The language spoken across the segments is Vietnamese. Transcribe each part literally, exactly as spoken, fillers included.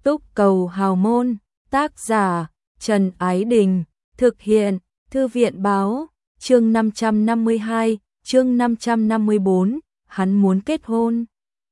Túc Cầu Hào Môn, tác giả Trần Ái Đình, thực hiện Thư viện Báo, chương năm trăm năm mươi hai, chương năm trăm năm mươi bốn, hắn muốn kết hôn.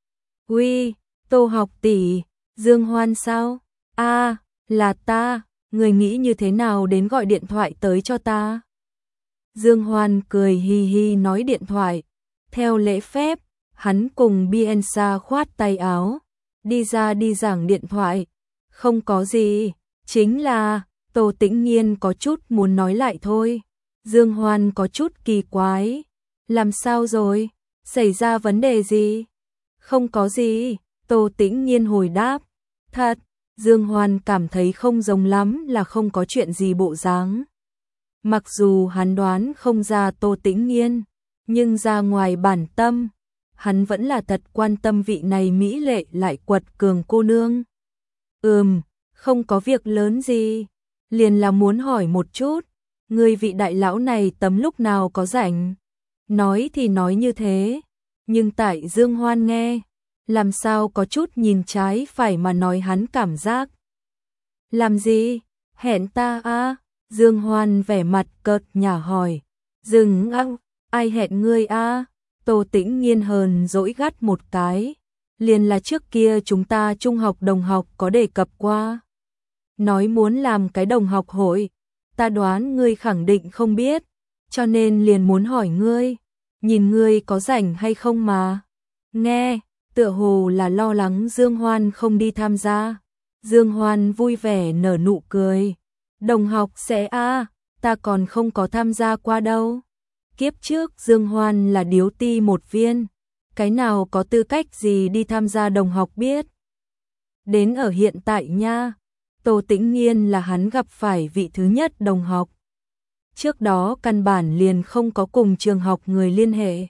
Uy, Tô học tỷ, Dương Hoan sao? A, là ta, người nghĩ như thế nào đến gọi điện thoại tới cho ta? Dương Hoan cười hi hi nói điện thoại. Theo lễ phép, hắn cùng Bianca khoát tay áo, đi ra đi giảng điện thoại. Không có gì, chính là Tô Tĩnh Nhiên có chút muốn nói lại thôi. Dương Hoan có chút kỳ quái. Làm sao rồi? Xảy ra vấn đề gì? Không có gì, Tô Tĩnh Nhiên hồi đáp. Thật, Dương Hoan cảm thấy không giống lắm là không có chuyện gì bộ dáng. Mặc dù hắn đoán không ra Tô Tĩnh Nhiên, nhưng ra ngoài bản tâm, hắn vẫn là thật quan tâm vị này mỹ lệ lại quật cường cô nương. Ừm, không có việc lớn gì, liền là muốn hỏi một chút, người vị đại lão này tấm lúc nào có rảnh. Nói thì nói như thế, nhưng tại Dương Hoan nghe, làm sao có chút nhìn trái phải mà nói hắn cảm giác. Làm gì? Hẹn ta à? Dương Hoan vẻ mặt cợt nhả hỏi. Dừng ăng, ai hẹn ngươi à? Tô Tĩnh Nhiên hờn dỗi gắt một cái. Liền là trước kia chúng ta trung học đồng học có đề cập qua. Nói muốn làm cái đồng học hội, ta đoán ngươi khẳng định không biết, cho nên liền muốn hỏi ngươi, nhìn ngươi có rảnh hay không mà. Nghe, tựa hồ là lo lắng Dương Hoan không đi tham gia. Dương Hoan vui vẻ nở nụ cười. Đồng học sẽ a, à, ta còn không có tham gia qua đâu. Kiếp trước Dương Hoan là điếu ti một viên, cái nào có tư cách gì đi tham gia đồng học biết. Đến ở hiện tại nha, Tô Tĩnh Nhiên là hắn gặp phải vị thứ nhất đồng học. Trước đó căn bản liền không có cùng trường học người liên hệ.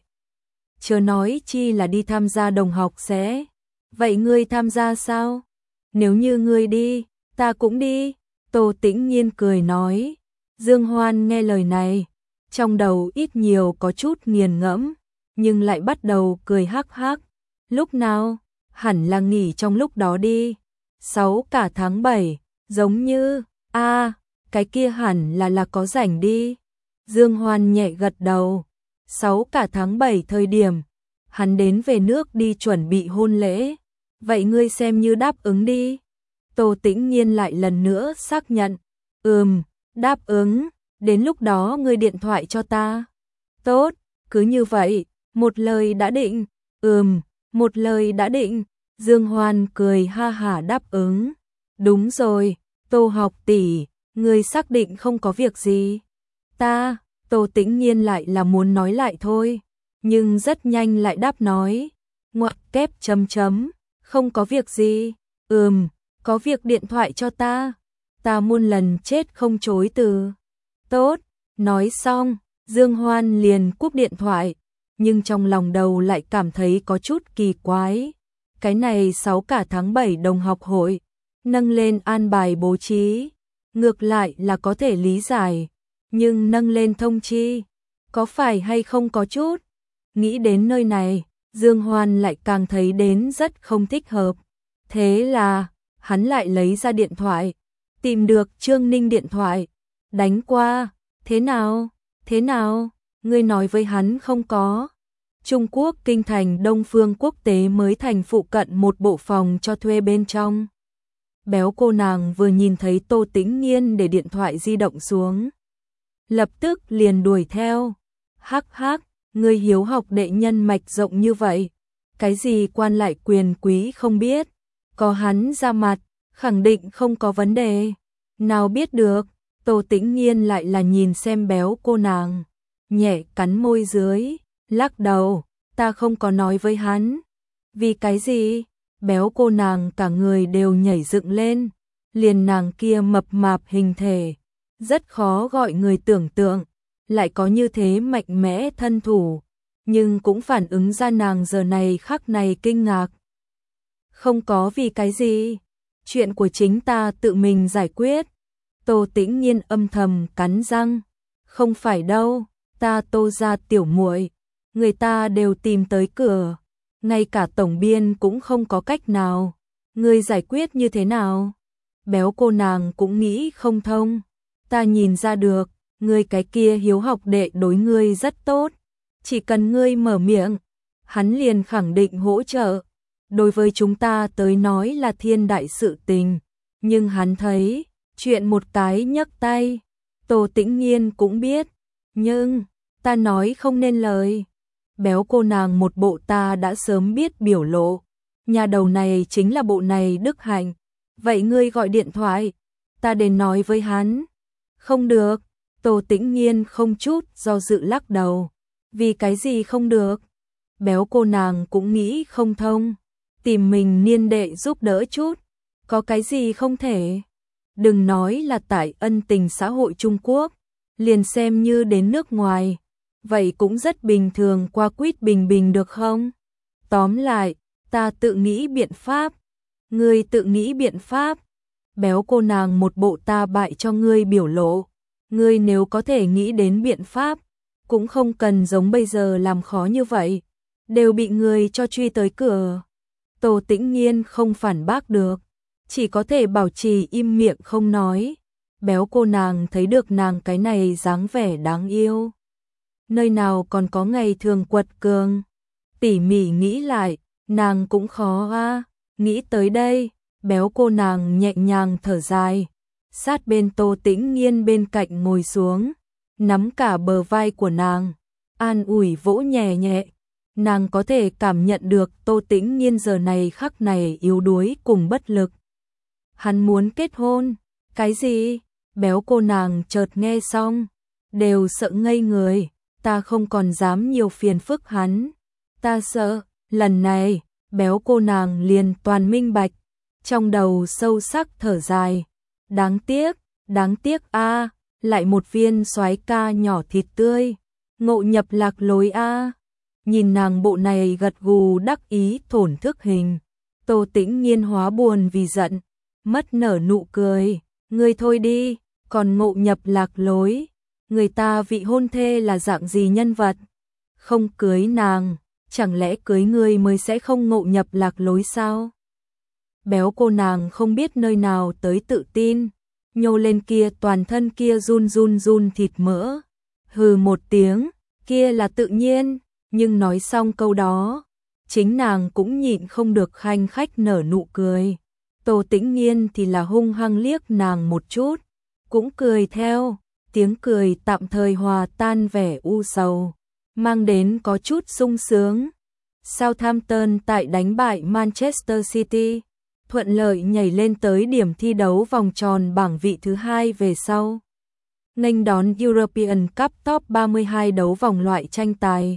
Chớ nói chi là đi tham gia đồng học sẽ. Vậy ngươi tham gia sao? Nếu như ngươi đi, ta cũng đi. Tô Tĩnh Nhiên cười nói. Dương Hoan nghe lời này, trong đầu ít nhiều có chút nghiền ngẫm, nhưng lại bắt đầu cười hắc hắc. Lúc nào? Hẳn là nghỉ trong lúc đó đi. Sáu cả tháng bảy, giống như, a, à, cái kia hẳn là là có rảnh đi. Dương Hoan nhẹ gật đầu. Sáu cả tháng bảy thời điểm, hắn đến về nước đi chuẩn bị hôn lễ. Vậy ngươi xem như đáp ứng đi. Tô Tĩnh Nhiên lại lần nữa xác nhận. Ừm, đáp ứng, đến lúc đó ngươi điện thoại cho ta. Tốt, cứ như vậy, một lời đã định. Ừm, một lời đã định. Dương Hoan cười ha hả đáp ứng. Đúng rồi, Tô học tỷ, ngươi xác định không có việc gì. Ta, Tô Tĩnh Nhiên lại là muốn nói lại thôi, nhưng rất nhanh lại đáp nói. Ngoặc kép chấm chấm, không có việc gì. Ừm, có việc điện thoại cho ta. Ta muôn lần chết không chối từ. Tốt, nói xong, Dương Hoan liền cúp điện thoại, nhưng trong lòng đầu lại cảm thấy có chút kỳ quái. Cái này sáu cả tháng bảy đồng học hội, nâng lên an bài bố trí, ngược lại là có thể lý giải, nhưng nâng lên thông chi, có phải hay không có chút. Nghĩ đến nơi này, Dương Hoan lại càng thấy đến rất không thích hợp. Thế là, hắn lại lấy ra điện thoại, tìm được Trương Ninh điện thoại, đánh qua. Thế nào? Thế nào? Ngươi nói với hắn không có. Trung Quốc kinh thành Đông Phương Quốc tế mới thành phụ cận một bộ phòng cho thuê bên trong. Béo cô nàng vừa nhìn thấy Tô Tĩnh Nhiên để điện thoại di động xuống, lập tức liền đuổi theo. Hắc hắc, ngươi hiếu học đệ nhân mạch rộng như vậy, cái gì quan lại quyền quý không biết, có hắn ra mặt, khẳng định không có vấn đề. Nào biết được, Tô Tĩnh Nhiên lại là nhìn xem béo cô nàng, nhẹ cắn môi dưới, lắc đầu, ta không có nói với hắn. Vì cái gì? Béo cô nàng cả người đều nhảy dựng lên, liền nàng kia mập mạp hình thể, rất khó gọi người tưởng tượng, lại có như thế mạnh mẽ thân thủ, nhưng cũng phản ứng ra nàng giờ này khắc này kinh ngạc. Không có vì cái gì, chuyện của chính ta tự mình giải quyết. Tô Tĩnh Nhiên âm thầm cắn răng, không phải đâu, ta Tô gia tiểu muội, người ta đều tìm tới cửa, ngay cả tổng biên cũng không có cách nào. Ngươi giải quyết như thế nào? Béo cô nàng cũng nghĩ không thông. Ta nhìn ra được, ngươi cái kia hiếu học đệ đối ngươi rất tốt. Chỉ cần ngươi mở miệng, hắn liền khẳng định hỗ trợ. Đối với chúng ta tới nói là thiên đại sự tình. Nhưng hắn thấy, chuyện một cái nhấc tay. Tô Tĩnh Nghiên cũng biết. Nhưng, ta nói không nên lời. Béo cô nàng một bộ ta đã sớm biết biểu lộ. Nhà đầu này chính là bộ này đức hạnh. Vậy ngươi gọi điện thoại, ta đến nói với hắn. Không được, Tô Tĩnh Nghiên không chút do dự lắc đầu. Vì cái gì không được? Béo cô nàng cũng nghĩ không thông. Tìm mình niên đệ giúp đỡ chút. Có cái gì không thể? Đừng nói là tại ân tình xã hội Trung Quốc. Liền xem như đến nước ngoài. Vậy cũng rất bình thường qua quýt bình bình được không? Tóm lại, ta tự nghĩ biện pháp. Ngươi tự nghĩ biện pháp. Béo cô nàng một bộ ta bại cho ngươi biểu lộ. Ngươi nếu có thể nghĩ đến biện pháp, cũng không cần giống bây giờ làm khó như vậy. Đều bị ngươi cho truy tới cửa. Tô Tĩnh Nghiên không phản bác được. Chỉ có thể bảo trì im miệng không nói. Béo cô nàng thấy được nàng cái này dáng vẻ đáng yêu. Nơi nào còn có ngày thường quật cường. Tỉ mỉ nghĩ lại, nàng cũng khó a. Nghĩ tới đây, béo cô nàng nhẹ nhàng thở dài. Sát bên Tô Tĩnh Nghiên bên cạnh ngồi xuống. Nắm cả bờ vai của nàng. An ủi vỗ nhẹ nhẹ. Nàng có thể cảm nhận được Tô Tĩnh Nghiên giờ này khắc này yếu đuối cùng bất lực. Hắn muốn kết hôn. Cái gì? Béo cô nàng chợt nghe xong. Đều sợ ngây người. Ta không còn dám nhiều phiền phức hắn. Ta sợ, lần này, béo cô nàng liền toàn minh bạch. Trong đầu sâu sắc thở dài. Đáng tiếc, đáng tiếc a, lại một viên soái ca nhỏ thịt tươi. Ngộ nhập lạc lối a. Nhìn nàng bộ này gật gù đắc ý thổn thức hình. Tô Tĩnh Nghiên hóa buồn vì giận. Mất nở nụ cười. Ngươi thôi đi, còn ngộ nhập lạc lối. Người ta vị hôn thê là dạng gì nhân vật? Không cưới nàng, chẳng lẽ cưới ngươi mới sẽ không ngộ nhập lạc lối sao? Béo cô nàng không biết nơi nào tới tự tin, nhô lên kia toàn thân kia run run run thịt mỡ. Hừ một tiếng, kia là tự nhiên, nhưng nói xong câu đó, chính nàng cũng nhịn không được khanh khách nở nụ cười. Tô Tĩnh Nghiên thì là hung hăng liếc nàng một chút, cũng cười theo. Tiếng cười tạm thời hòa tan vẻ u sầu, mang đến có chút sung sướng. Southampton tại đánh bại Manchester City, thuận lợi nhảy lên tới điểm thi đấu vòng tròn bảng vị thứ hai về sau. Nghênh đón European Cup Top ba mươi hai đấu vòng loại tranh tài.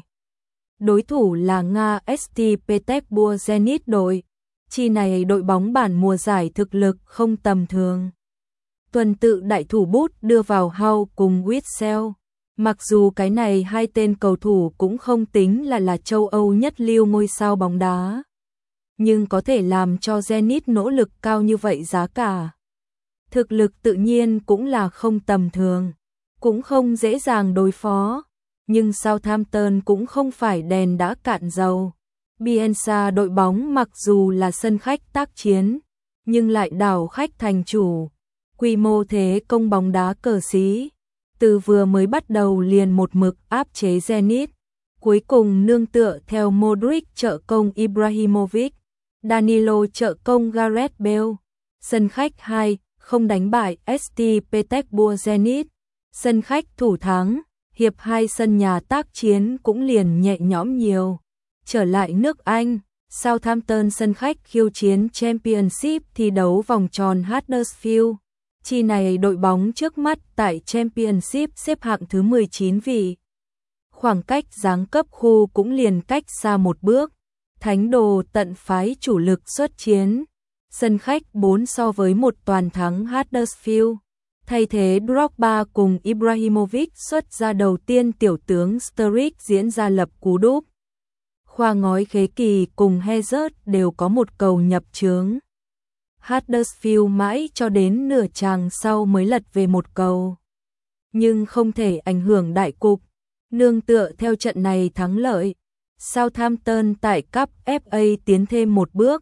Đối thủ là Nga ét tê Petersburg Zenit đội. Chi này đội bóng bản mùa giải thực lực không tầm thường. Tuần tự đại thủ bút đưa vào Hull cùng Witsel. Mặc dù cái này hai tên cầu thủ cũng không tính là là châu Âu nhất lưu ngôi sao bóng đá. Nhưng có thể làm cho Zenit nỗ lực cao như vậy giá cả. Thực lực tự nhiên cũng là không tầm thường. Cũng không dễ dàng đối phó. Nhưng Southampton cũng không phải đèn đã cạn dầu. Bielsa đội bóng mặc dù là sân khách tác chiến, nhưng lại đảo khách thành chủ. Quy mô thế công bóng đá cờ xí, từ vừa mới bắt đầu liền một mực áp chế Zenit, cuối cùng nương tựa theo Modric trợ công Ibrahimovic, Danilo trợ công Gareth Bale. Sân khách hai không đánh bại ét tê Petersburg Zenit, sân khách thủ thắng, hiệp hai sân nhà tác chiến cũng liền nhẹ nhõm nhiều. Trở lại nước Anh, Southampton sân khách khiêu chiến Championship thi đấu vòng tròn Huddersfield. Chi này đội bóng trước mắt tại Championship xếp hạng thứ mười chín vị. Khoảng cách giáng cấp khu cũng liền cách xa một bước. Thánh đồ tận phái chủ lực xuất chiến. Sân khách bốn so với một toàn thắng Huddersfield. Thay thế Drogba cùng Ibrahimovic xuất ra đầu tiên tiểu tướng Sturridge diễn ra lập cú đúp. Khoa ngói khế kỳ cùng Hazard đều có một cầu nhập chướng. Huddersfield mãi cho đến nửa chàng sau mới lật về một cầu. Nhưng không thể ảnh hưởng đại cục. Nương tựa theo trận này thắng lợi, Southampton tại Cup ép a tiến thêm một bước.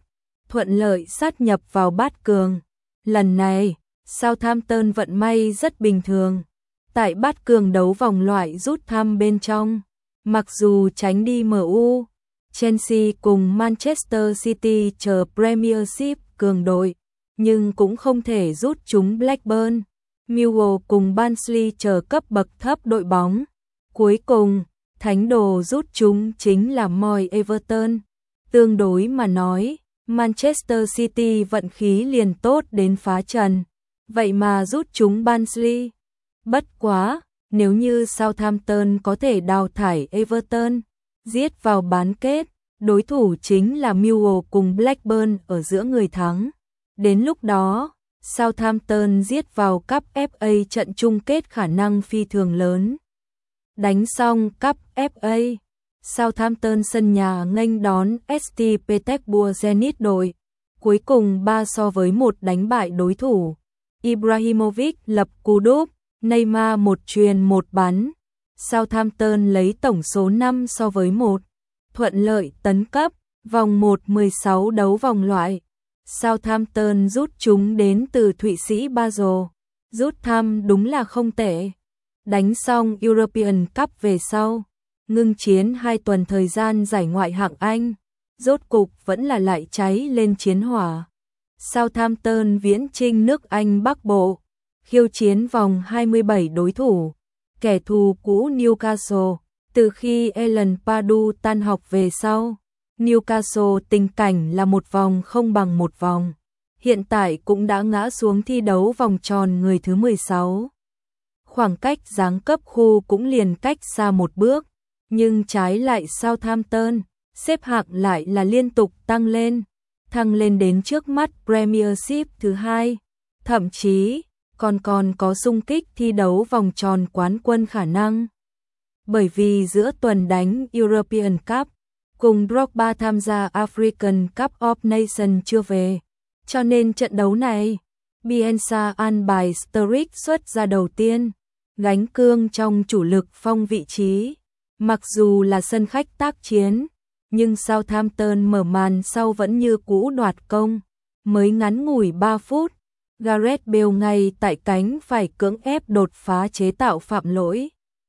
thuận lợi sát nhập vào bát cường. Lần này, Southampton vận may rất bình thường. Tại bát cường đấu vòng loại rút thăm bên trong, mặc dù tránh đi em u, Chelsea cùng Manchester City chờ Premiership cường đội, nhưng cũng không thể rút chúng Blackburn, Millwall cùng Barnsley chờ cấp bậc thấp đội bóng. Cuối cùng, thánh đồ rút chúng chính là Moy Everton. Tương đối mà nói, Manchester City vận khí liền tốt đến phá trần, vậy mà rút chúng Barnsley. Bất quá, nếu như Southampton có thể đào thải Everton, giết vào bán kết, đối thủ chính là Millwall cùng Blackburn ở giữa người thắng. Đến lúc đó, Southampton giết vào cúp ép a trận chung kết khả năng phi thường lớn. Đánh xong cúp ép a, Southampton sân nhà nghênh đón ét tê Petersburg Zenit đội, cuối cùng ba so với một đánh bại đối thủ. Ibrahimovic lập cú đúp, Neymar một chuyền một bắn. Southampton lấy tổng số năm so với một, thuận lợi tấn cấp vòng một mười sáu đấu vòng loại. Southampton rút chúng đến từ Thụy Sĩ Basel. Rút thăm đúng là không tệ. Đánh xong European Cup về sau, ngưng chiến hai tuần thời gian giải ngoại hạng Anh, rốt cục vẫn là lại cháy lên chiến hỏa. Southampton viễn chinh nước Anh Bắc Bộ, khiêu chiến vòng hai mươi bảy đối thủ, kẻ thù cũ Newcastle. Từ khi Alan Pardew tan học về sau, Newcastle tình cảnh là một vòng không bằng một vòng. Hiện tại cũng đã ngã xuống thi đấu vòng tròn người thứ mười sáu. Khoảng cách giáng cấp khu cũng liền cách xa một bước, nhưng trái lại Southampton, xếp hạng lại là liên tục tăng lên, thăng lên đến trước mắt Premiership thứ hai, thậm chí còn còn có xung kích thi đấu vòng tròn quán quân khả năng. Bởi vì giữa tuần đánh European Cup, cùng Drogba tham gia African Cup of Nations chưa về, cho nên trận đấu này, Bielsa an bài Sturridge xuất ra đầu tiên, gánh cương trong chủ lực phong vị trí. Mặc dù là sân khách tác chiến, nhưng Southampton mở màn sau vẫn như cũ đoạt công. Mới ngắn ngủi ba phút, Gareth Bale ngay tại cánh phải cưỡng ép đột phá chế tạo phạm lỗi.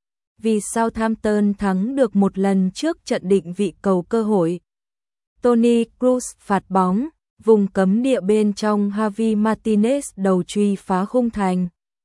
Vì Southampton thắng được một lần trước trận định vị cầu cơ hội. Toni Kroos phạt bóng, vùng cấm địa bên trong Javi Martinez đầu truy phá khung thành.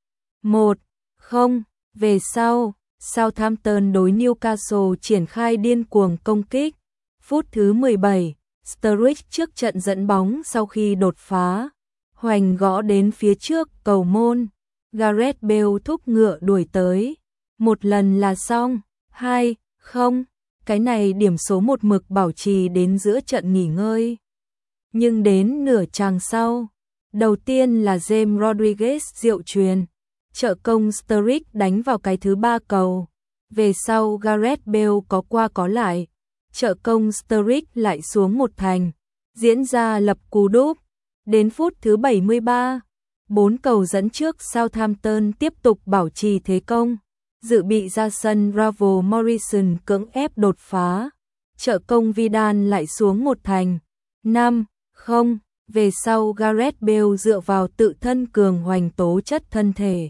một không, về sau, Southampton đối Newcastle triển khai điên cuồng công kích. Phút thứ mười bảy, Sturridge trước trận dẫn bóng sau khi đột phá, hoành gõ đến phía trước cầu môn. Gareth Bale thúc ngựa đuổi tới. Một lần là xong. hai không, cái này điểm số một mực bảo trì đến giữa trận nghỉ ngơi. Nhưng đến nửa chàng sau, đầu tiên là James Rodriguez diệu chuyền, trợ công Sturridge đánh vào cái thứ ba cầu. Về sau Gareth Bale có qua có lại, trợ công Sturridge lại xuống một thành, diễn ra lập cú đúp. Đến phút thứ bảy mươi ba, bốn cầu dẫn trước Southampton tiếp tục bảo trì thế công. Dự bị ra sân Ravel Morrison cưỡng ép đột phá, trợ công Vidal lại xuống một thành. năm không, về sau Gareth Bale dựa vào tự thân cường hoành tố chất thân thể,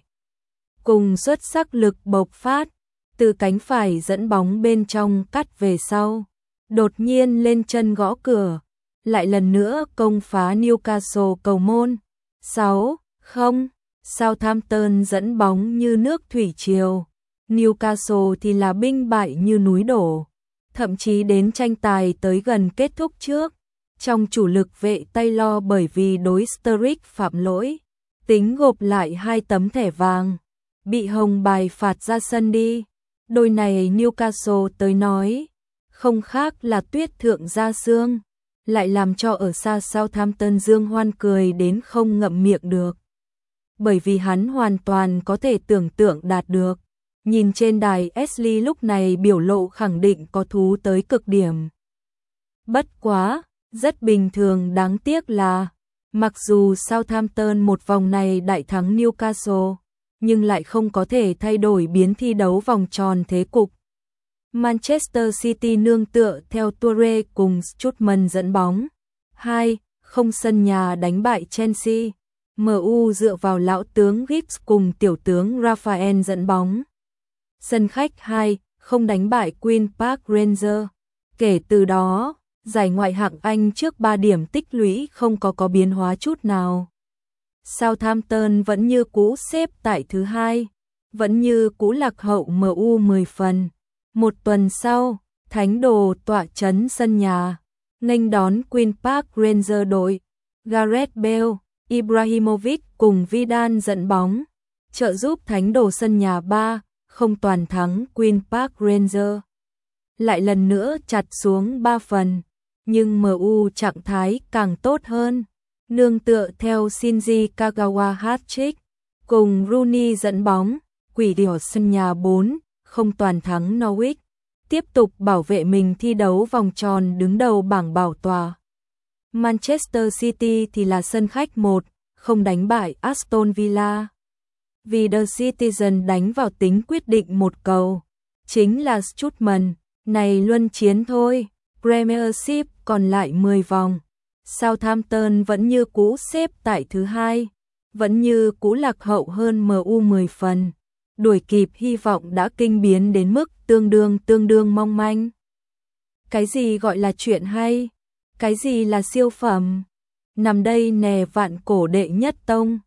cùng xuất sắc lực bộc phát, từ cánh phải dẫn bóng bên trong cắt về sau, đột nhiên lên chân gõ cửa, lại lần nữa công phá Newcastle cầu môn. sáu không, Southampton dẫn bóng như nước thủy triều, Newcastle thì là binh bại như núi đổ, thậm chí đến tranh tài tới gần kết thúc trước. Trong chủ lực vệ Taylor bởi vì đối Sturridge phạm lỗi, tính gộp lại hai tấm thẻ vàng, bị hồng bài phạt ra sân đi. Đôi này Newcastle tới nói, không khác là tuyết thượng gia sương, lại làm cho ở xa Southampton dương hoan cười đến không ngậm miệng được. Bởi vì hắn hoàn toàn có thể tưởng tượng đạt được. Nhìn trên đài Ashley lúc này biểu lộ khẳng định có thú tới cực điểm. Bất quá, rất bình thường đáng tiếc là, mặc dù Southampton một vòng này đại thắng Newcastle, nhưng lại không có thể thay đổi biến thi đấu vòng tròn thế cục. Manchester City nương tựa theo Toure cùng Strootman dẫn bóng. hai không sân nhà đánh bại Chelsea. em u dựa vào lão tướng Giggs cùng tiểu tướng Raphael dẫn bóng. Sân khách hai không đánh bại Queen Park Rangers. Kể từ đó, giải ngoại hạng Anh trước ba điểm tích lũy không có có biến hóa chút nào. Southampton vẫn như cũ xếp tại thứ hai, vẫn như cũ lạc hậu em u mười phần. Một tuần sau, Thánh Đồ tọa trấn sân nhà, nghênh đón Queen Park Rangers. Đội Gareth Bale, Ibrahimovic cùng Vidal dẫn bóng, trợ giúp Thánh Đồ sân nhà ba không toàn thắng Queen Park Rangers. Lại lần nữa chặt xuống ba phần, nhưng em u trạng thái càng tốt hơn. Nương tựa theo Shinji Kagawa hat-trick, cùng Rooney dẫn bóng, Quỷ Điểu sân nhà bốn không toàn thắng Norwich, tiếp tục bảo vệ mình thi đấu vòng tròn đứng đầu bảng bảo tòa. Manchester City thì là sân khách một không đánh bại Aston Villa. Vì The Citizen đánh vào tính quyết định một cầu, chính là Strootman, này luân chiến thôi. Premiership còn lại mười vòng. Southampton vẫn như cũ xếp tại thứ hai, vẫn như cũ lạc hậu hơn em u mười phần. Đuổi kịp hy vọng đã kinh biến đến mức tương đương tương đương mong manh. Cái gì gọi là chuyện hay? Cái gì là siêu phẩm? Nằm đây nè vạn cổ đệ nhất tông.